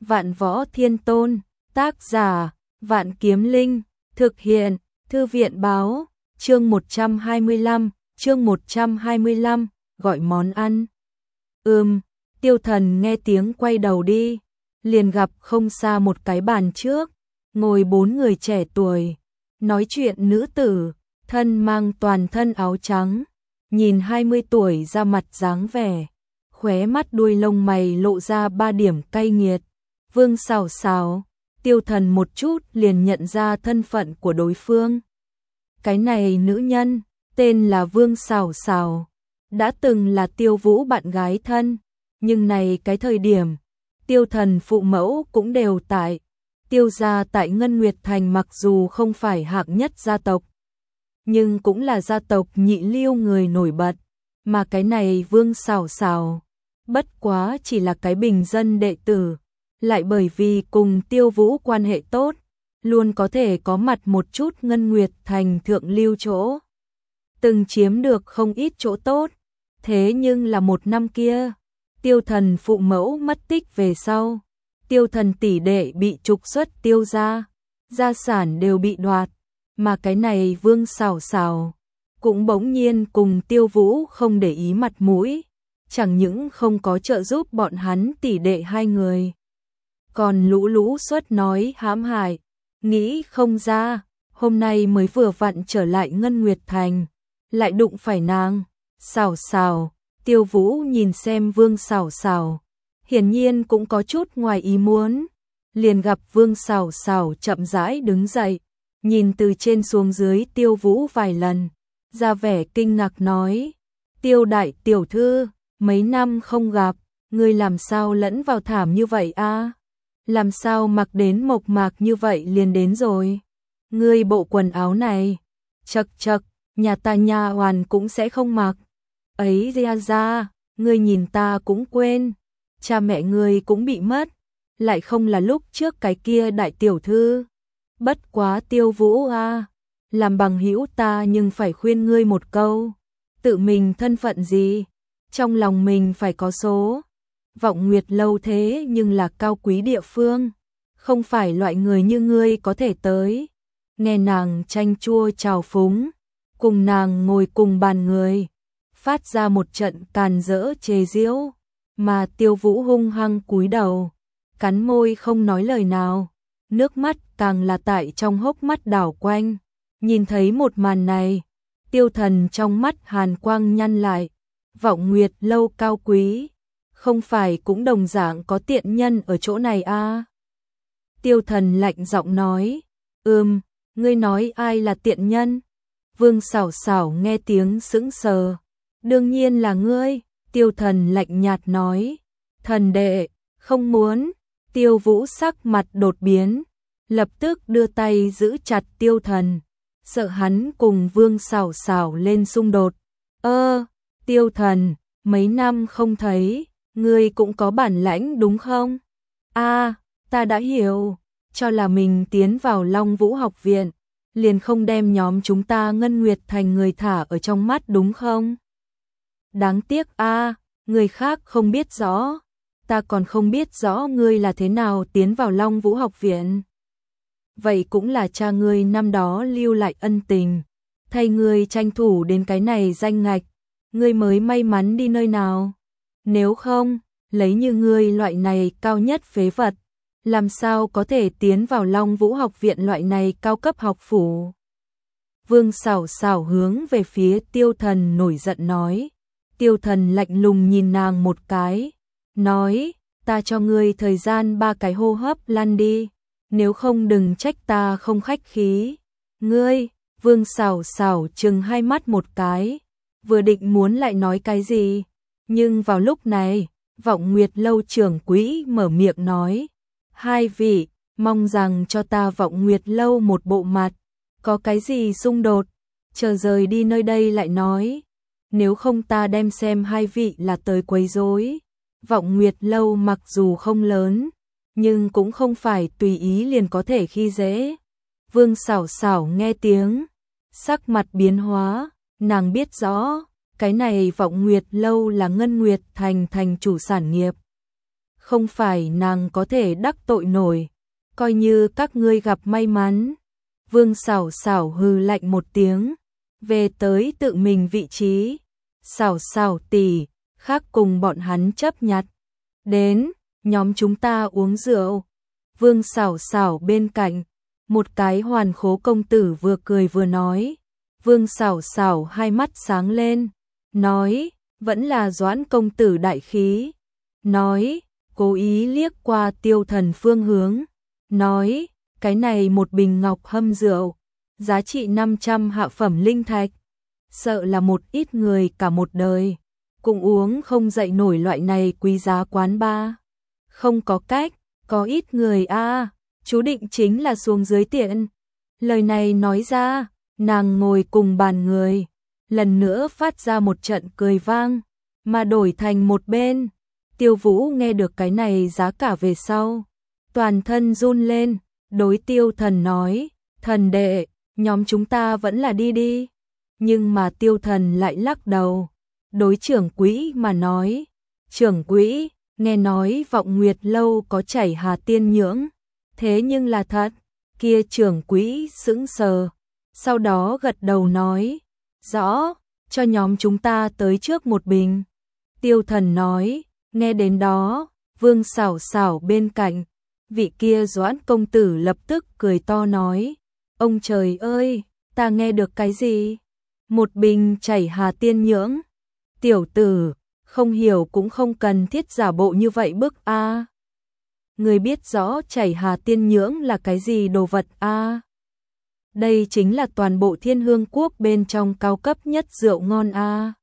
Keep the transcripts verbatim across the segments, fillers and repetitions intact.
Vạn Võ Thiên Tôn, tác giả, Vạn Kiếm Linh, thực hiện, Thư viện báo, chương một trăm hai mươi lăm, chương một trăm hai mươi lăm, gọi món ăn. Ừm, Tiêu Thần nghe tiếng quay đầu đi, liền gặp không xa một cái bàn trước, ngồi bốn người trẻ tuổi, nói chuyện nữ tử, thân mang toàn thân áo trắng, nhìn hai mươi tuổi ra mặt dáng vẻ, khóe mắt đuôi lông mày lộ ra ba điểm cay nghiệt. Vương Sảo Sảo, Tiêu Thần một chút liền nhận ra thân phận của đối phương. Cái này nữ nhân, tên là Vương Sảo Sảo, đã từng là Tiêu Vũ bạn gái thân, nhưng này cái thời điểm, Tiêu Thần phụ mẫu cũng đều tại. Tiêu gia tại Ngân Nguyệt Thành mặc dù không phải hạng nhất gia tộc, nhưng cũng là gia tộc nhị lưu người nổi bật, mà cái này Vương Sảo Sảo, bất quá chỉ là cái bình dân đệ tử, lại bởi vì cùng Tiêu Vũ quan hệ tốt, luôn có thể có mặt một chút Ngân Nguyệt Thành thượng lưu chỗ. Từng chiếm được không ít chỗ tốt, thế nhưng là một năm kia, Tiêu Thần phụ mẫu mất tích về sau, Tiêu Thần tỷ đệ bị trục xuất Tiêu gia, gia sản đều bị đoạt, mà cái này Vương Sảo Sảo cũng bỗng nhiên cùng Tiêu Vũ không để ý mặt mũi, chẳng những không có trợ giúp bọn hắn tỷ đệ hai người, còn lũ lũ suất nói hãm hại, nghĩ không ra, hôm nay mới vừa vặn trở lại Ngân Nguyệt Thành, lại đụng phải nàng. Sảo Sảo, Tiêu Vũ nhìn xem Vương Sảo Sảo, hiển nhiên cũng có chút ngoài ý muốn, liền gặp Vương Sảo Sảo chậm rãi đứng dậy, nhìn từ trên xuống dưới Tiêu Vũ vài lần, ra vẻ kinh ngạc nói: "Tiêu đại tiểu thư, mấy năm không gặp, ngươi làm sao lẫn vào thảm như vậy a? Làm sao mặc đến mộc mạc như vậy liền đến rồi? Ngươi bộ quần áo này, chậc chậc, nhà ta nha hoàn cũng sẽ không mặc. Ấy ra ra, ngươi nhìn ta cũng quên, cha mẹ ngươi cũng bị mất, lại không là lúc trước cái kia đại tiểu thư. Bất quá Tiêu Vũ a, làm bằng hữu ta nhưng phải khuyên ngươi một câu, tự mình thân phận gì, trong lòng mình phải có số. Vọng Nguyệt lâu thế nhưng là cao quý địa phương, không phải loại người như ngươi có thể tới." Nghe nàng chanh chua trào phúng, cùng nàng ngồi cùng bàn người, phát ra một trận càn rỡ chê giễu, mà Tiêu Vũ hung hăng cúi đầu, cắn môi không nói lời nào, nước mắt càng là tại trong hốc mắt đảo quanh. Nhìn thấy một màn này, Tiêu Thần trong mắt hàn quang nhăn lại, Vọng Nguyệt lâu cao quý, không phải cũng đồng dạng có tiện nhân ở chỗ này a? À? Tiêu Thần lạnh giọng nói: "Ừm, ngươi nói ai là tiện nhân?" Vương Sảo Sảo nghe tiếng sững sờ, "Đương nhiên là ngươi." Tiêu Thần lạnh nhạt nói: "Thần đệ, không muốn." Tiêu Vũ sắc mặt đột biến, lập tức đưa tay giữ chặt Tiêu Thần, sợ hắn cùng Vương Sảo Sảo lên xung đột. "Ơ, Tiêu Thần, mấy năm không thấy, ngươi cũng có bản lãnh đúng không? A, à, ta đã hiểu, cho là mình tiến vào Long Vũ học viện, liền không đem nhóm chúng ta Ngân Nguyệt Thành người thả ở trong mắt đúng không? Đáng tiếc a, à, người khác không biết rõ, ta còn không biết rõ ngươi là thế nào tiến vào Long Vũ học viện. Vậy cũng là cha ngươi năm đó lưu lại ân tình, thay ngươi tranh thủ đến cái này danh ngạch, ngươi mới may mắn đi nơi nào. Nếu không, lấy như ngươi loại này cao nhất phế vật, làm sao có thể tiến vào Long Vũ học viện loại này cao cấp học phủ." Vương Sảo Sảo hướng về phía Tiêu Thần nổi giận nói. Tiêu Thần lạnh lùng nhìn nàng một cái, nói: "Ta cho ngươi thời gian ba cái hô hấp lăn đi, nếu không đừng trách ta không khách khí." "Ngươi?" Vương Sảo Sảo trừng hai mắt một cái, vừa định muốn lại nói cái gì, nhưng vào lúc này, Vọng Nguyệt lâu trưởng quỹ mở miệng nói: "Hai vị, mong rằng cho ta Vọng Nguyệt lâu một bộ mặt, có cái gì xung đột, chờ rời đi nơi đây lại nói, nếu không ta đem xem hai vị là tới quấy rối." Vọng Nguyệt lâu mặc dù không lớn, nhưng cũng không phải tùy ý liền có thể khi dễ. Vương Sảo Sảo nghe tiếng, sắc mặt biến hóa, nàng biết rõ, cái này Vọng Nguyệt lâu là Ngân Nguyệt Thành thành chủ sản nghiệp, không phải nàng có thể đắc tội nổi, coi như các ngươi gặp may mắn. Vương Sảo Sảo hừ lạnh một tiếng, về tới tự mình vị trí. Sảo Sảo tỷ, khác cùng bọn hắn chấp nhặt. Đến, nhóm chúng ta uống rượu. Vương Sảo Sảo bên cạnh, một cái hoàn khố công tử vừa cười vừa nói. Vương Sảo Sảo hai mắt sáng lên, nói, vẫn là Doãn công tử đại khí. Nói, cố ý liếc qua Tiêu Thần phương hướng, nói, cái này một bình ngọc hâm rượu, giá trị năm trăm hạ phẩm linh thạch, sợ là một ít người cả một đời cũng uống không dậy nổi loại này quý giá quán ba. Không có cách, có ít người a, à, chú định chính là xuống dưới tiện. Lời này nói ra, nàng ngồi cùng bàn người, lần nữa phát ra một trận cười vang, mà đổi thành một bên. Tiêu Vũ nghe được cái này giá cả về sau, toàn thân run lên, đối Tiêu Thần nói, thần đệ, nhóm chúng ta vẫn là đi đi. Nhưng mà Tiêu Thần lại lắc đầu, đối trưởng quỹ mà nói, trưởng quỹ, nghe nói Vọng Nguyệt lâu có chảy Hà Tiên Nhưỡng, thế nhưng là thật. Kia trưởng quỹ sững sờ, sau đó gật đầu nói, rõ, cho nhóm chúng ta tới trước một bình. Tiêu Thần nói, nghe đến đó, Vương Sảo Sảo bên cạnh, vị kia Doãn công tử lập tức cười to nói, ông trời ơi, ta nghe được cái gì? Một bình chảy Hà Tiên Nhưỡng. Tiểu tử, không hiểu cũng không cần thiết giả bộ như vậy bức a. À. Người biết rõ chảy Hà Tiên Nhưỡng là cái gì đồ vật a? À. Đây chính là toàn bộ Thiên Hương quốc bên trong cao cấp nhất rượu ngon a. À.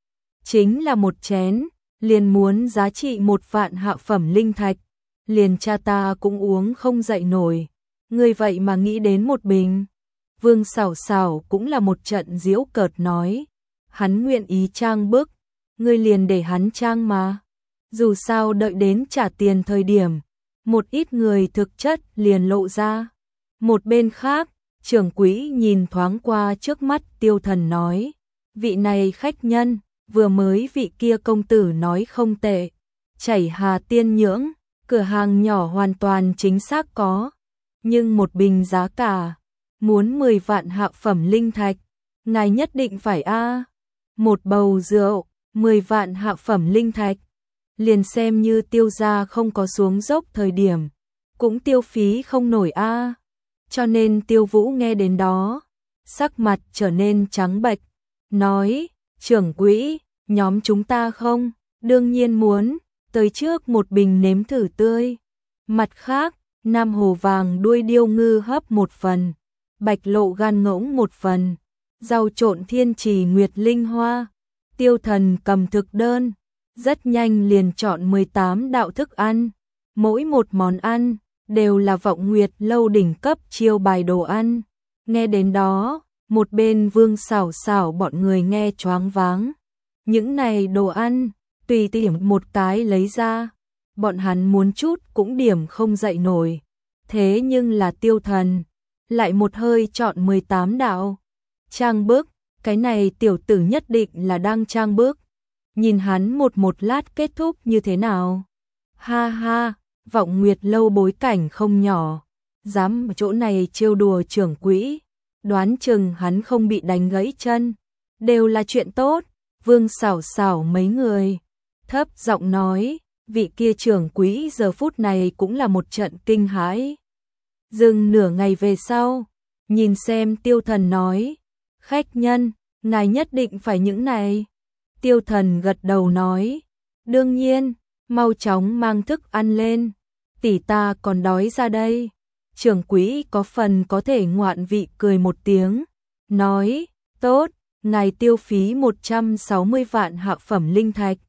Chính là một chén, liền muốn giá trị một vạn hạ phẩm linh thạch, liền cha ta cũng uống không dậy nổi. Người vậy mà nghĩ đến một bình. Vương Sảo Sảo cũng là một trận giễu cợt nói, hắn nguyện ý trang bức, ngươi liền để hắn trang mà. Dù sao đợi đến trả tiền thời điểm, một ít người thực chất liền lộ ra. Một bên khác, trưởng quỹ nhìn thoáng qua trước mắt Tiêu Thần nói, vị này khách nhân, vừa mới vị kia công tử nói không tệ, chảy Hà Tiên Nhưỡng, cửa hàng nhỏ hoàn toàn chính xác có, nhưng một bình giá cả, muốn mười vạn hạ phẩm linh thạch, ngài nhất định phải a. À. Một bầu rượu, mười vạn hạ phẩm linh thạch, liền xem như Tiêu gia không có xuống dốc thời điểm, cũng tiêu phí không nổi a. À. Cho nên Tiêu Vũ nghe đến đó, sắc mặt trở nên trắng bệch, nói, trưởng quỹ, nhóm chúng ta không, đương nhiên muốn, tới trước một bình nếm thử tươi. Mặt khác, Nam Hồ Vàng đuôi điêu ngư hấp một phần, Bạch Lộ gan ngỗng một phần, rau trộn thiên trì nguyệt linh hoa. Tiêu Thần cầm thực đơn, rất nhanh liền chọn mười tám đạo thức ăn, mỗi một món ăn đều là Vọng Nguyệt lâu đỉnh cấp chiêu bài đồ ăn. Nghe đến đó, một bên Vương Sảo Sảo bọn người nghe choáng váng. Những này đồ ăn, tùy tiện một cái lấy ra, bọn hắn muốn chút cũng điểm không dậy nổi. Thế nhưng là Tiêu Thần, lại một hơi chọn mười tám đạo. Trang bức, cái này tiểu tử nhất định là đang trang bức. Nhìn hắn một một lát kết thúc như thế nào. Ha ha, Vọng Nguyệt lâu bối cảnh không nhỏ, dám ở chỗ này trêu đùa trưởng quỹ, đoán chừng hắn không bị đánh gãy chân, đều là chuyện tốt. Vương Sảo Sảo mấy người, thấp giọng nói, vị kia trưởng quỹ giờ phút này cũng là một trận kinh hãi. Dừng nửa ngày về sau, nhìn xem Tiêu Thần nói, khách nhân, ngài nhất định phải những này. Tiêu Thần gật đầu nói, đương nhiên, mau chóng mang thức ăn lên, tỷ ta còn đói ra đây. Trưởng quỹ có phần có thể ngoạn vị cười một tiếng, nói, tốt, ngài tiêu phí một trăm sáu mươi vạn hạ phẩm linh thạch.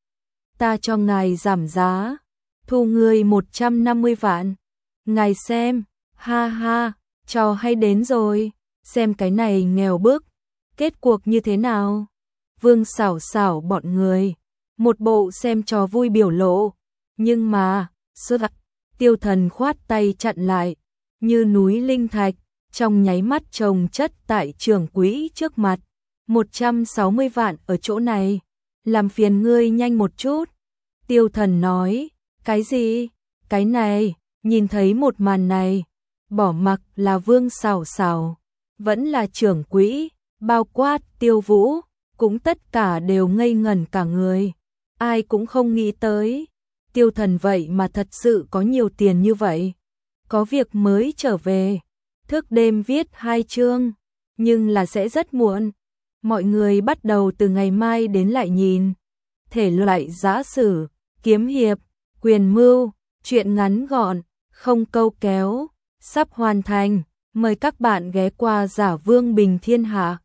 Ta cho ngài giảm giá, thu ngươi một trăm năm mươi vạn. Ngài xem, ha ha, trò hay đến rồi, xem cái này nghèo bức, kết cuộc như thế nào. Vương Sảo Sảo bọn người, một bộ xem trò vui biểu lộ, nhưng mà, sơ gặt, Tiêu Thần khoát tay chặn lại, như núi linh thạch, trong nháy mắt chồng chất tại trưởng quỹ trước mặt. một trăm sáu mươi vạn ở chỗ này, làm phiền ngươi nhanh một chút. Tiêu Thần nói, Cái gì? Cái này, nhìn thấy một màn này, bỏ mặc là Vương Sảo Sảo, vẫn là trưởng quỹ, bao quát Tiêu Vũ, cũng tất cả đều ngây ngẩn cả người. Ai cũng không nghĩ tới, Tiêu Thần vậy mà thật sự có nhiều tiền như vậy. Có việc mới trở về, thức đêm viết hai chương, nhưng là sẽ rất muộn. Mọi người bắt đầu từ ngày mai đến lại nhìn. Thể loại giã sử, kiếm hiệp, quyền mưu, truyện ngắn gọn, không câu kéo, sắp hoàn thành. Mời các bạn ghé qua Giả Vương Bình Thiên Hạ.